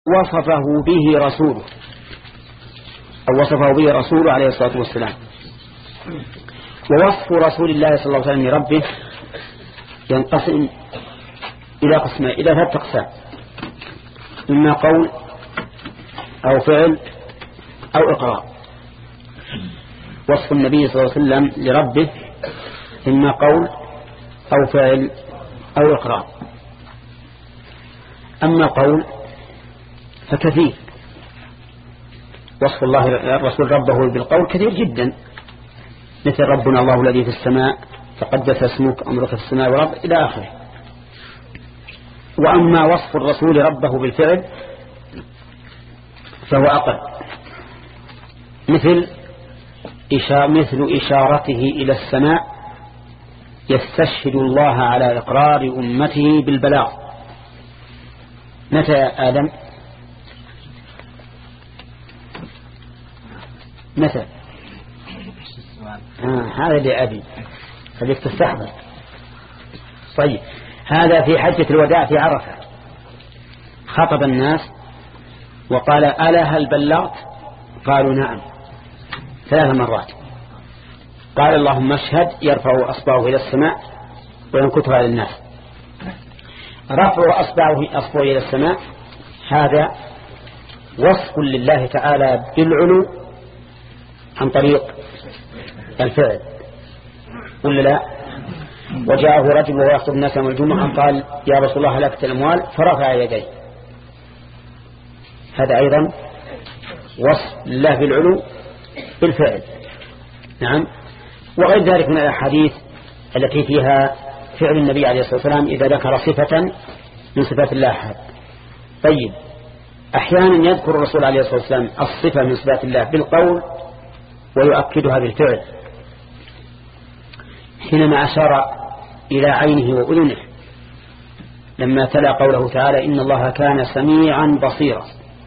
وصفه به رسوله أو وصفه به رسوله عليه الصلاة والسلام. ووصف رسول الله صلى الله عليه وسلم لربه ينقسم إلى قسمين، إلى ثلاثة أقسام: إما قول أو فعل أو إقرار. وصف النبي صلى الله عليه وسلم لربه إما قول أو فعل أو إقرار. أما قول فكثير، وصف الله الرسول ربه بالقول كثير جدا، مثل ربنا الله الذي في السماء تقدس اسمك أمرك في السماء والأرض إلى آخره. وأما وصف الرسول ربه بالفعل فهو أقل، مثل إشارته إلى السماء يستشهد الله على إقرار أمته بالبلاغ. متى يا آدم؟ متى؟ هذا لأبي خليك تستحضر. طيب، هذا في حجة الوداع في عرفة، خطب الناس وقال: ألا هل بلغت؟ قالوا: نعم، 3 مرات. قال: اللهم اشهد. يرفع أصبعه إلى السماء وينكتها للناس. رفع أصبعه إلى السماء هذا وصف لله تعالى بالعلو عن طريق الفعل، ولا لا؟ وجاءه رجل وهو يخطب الناس يوم الجمعة قال: يا رسول الله هلكت الأموال، فرفع يديه. هذا أيضا وصف الله بالعلو بالفعل. نعم. وغير ذلك من الأحاديث التي فيها فعل النبي عليه الصلاة والسلام إذا ذكر صفة من صفات الله. طيب، أحيانا يذكر الرسول عليه الصلاة والسلام الصفة من صفات الله بالقول ويؤكدها بالفعل، حينما أشار إلى عينه وأذنه لما تلا قوله تعالى: إن الله كان سميعا بصيرا.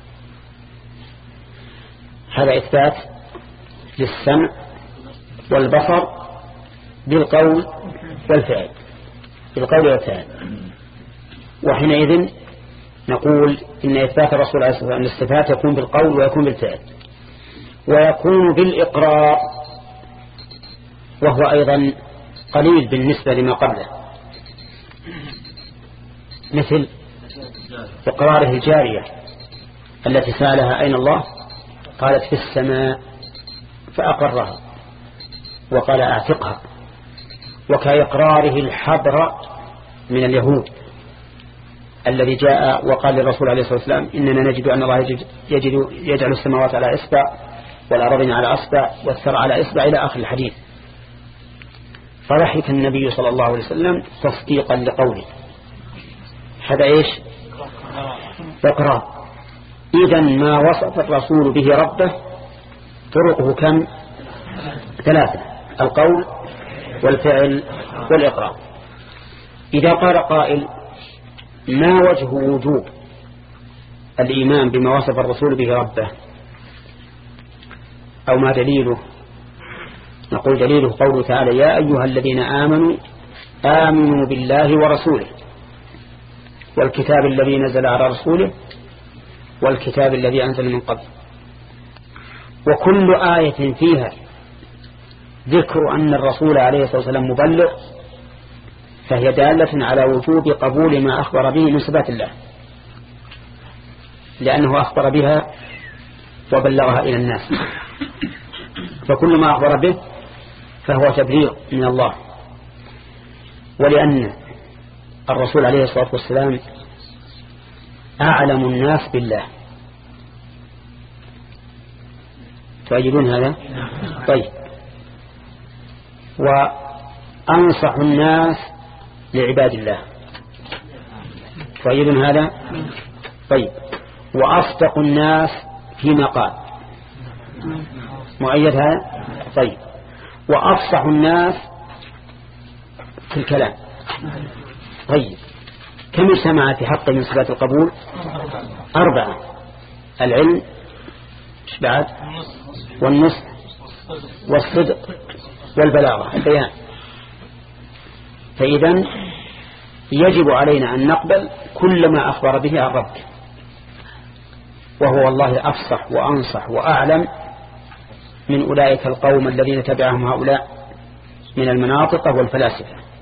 هذا إثبات للسمع والبصر بالقول والفعل، بالقول والفعل. وحينئذ نقول إن إثبات الرسول عليه الصلاة والسلام الصفات يكون بالقول ويكون بالفعل ويكون بالإقرار، وهو أيضا قليل بالنسبة لما قبله، مثل إقراره الجارية التي سألها: أين الله؟ قالت: في السماء، فأقرها وقال: أعتقها. وكإقراره الحبر من اليهود الذي جاء وقال للرسول عليه الصلاة والسلام: إننا نجد أن الله يجعل السماوات على إصبع والأرضين على أصبع والثرى على إصبع إلى آخر الحديث. فضحك النبي صلى الله عليه وسلم تصديقا لقوله. هذا إيش؟ إقرار. إذن ما وصف الرسول به ربه طرقه كم؟ 3: القول والفعل والإقرار. إذا قال قائل: ما وجه وجوب الإيمان بما وصف الرسول به ربه، أو ما دليله؟ نقول: دليله قوله تعالى: يا أيها الذين آمنوا آمنوا بالله ورسوله والكتاب الذي نزل على رسوله والكتاب الذي أنزل من قبل. وكل آية فيها ذكر أن الرسول عليه الصلاة والسلام مبلغ فهي دالة على وجوب قبول ما أخبر به من صفات الله، لأنه أخبر بها وبلغها إلى الناس، فكل ما أخبر به فهو تبليغ من الله. ولأن الرسول عليه الصلاة والسلام أعلم الناس بالله. تؤيدون هذا؟ طيب. وأنصح الناس لعباد الله. تؤيدون هذا؟ طيب. وأصدق الناس فيما قال. مؤيد هذا؟ طيب. وأفصح الناس في الكلام. طيب، كم اجتمع في حق من صفات القبول؟ 4: العلم، ايش بعد؟ والنصح والصدق والبلاغة، البيان. فإذا يجب علينا أن نقبل كل ما أخبر به عن ربه. وهو والله أفصح وأنصح وأعلم من أولئك القوم الذين تبعهم هؤلاء من المناطق والفلاسفة.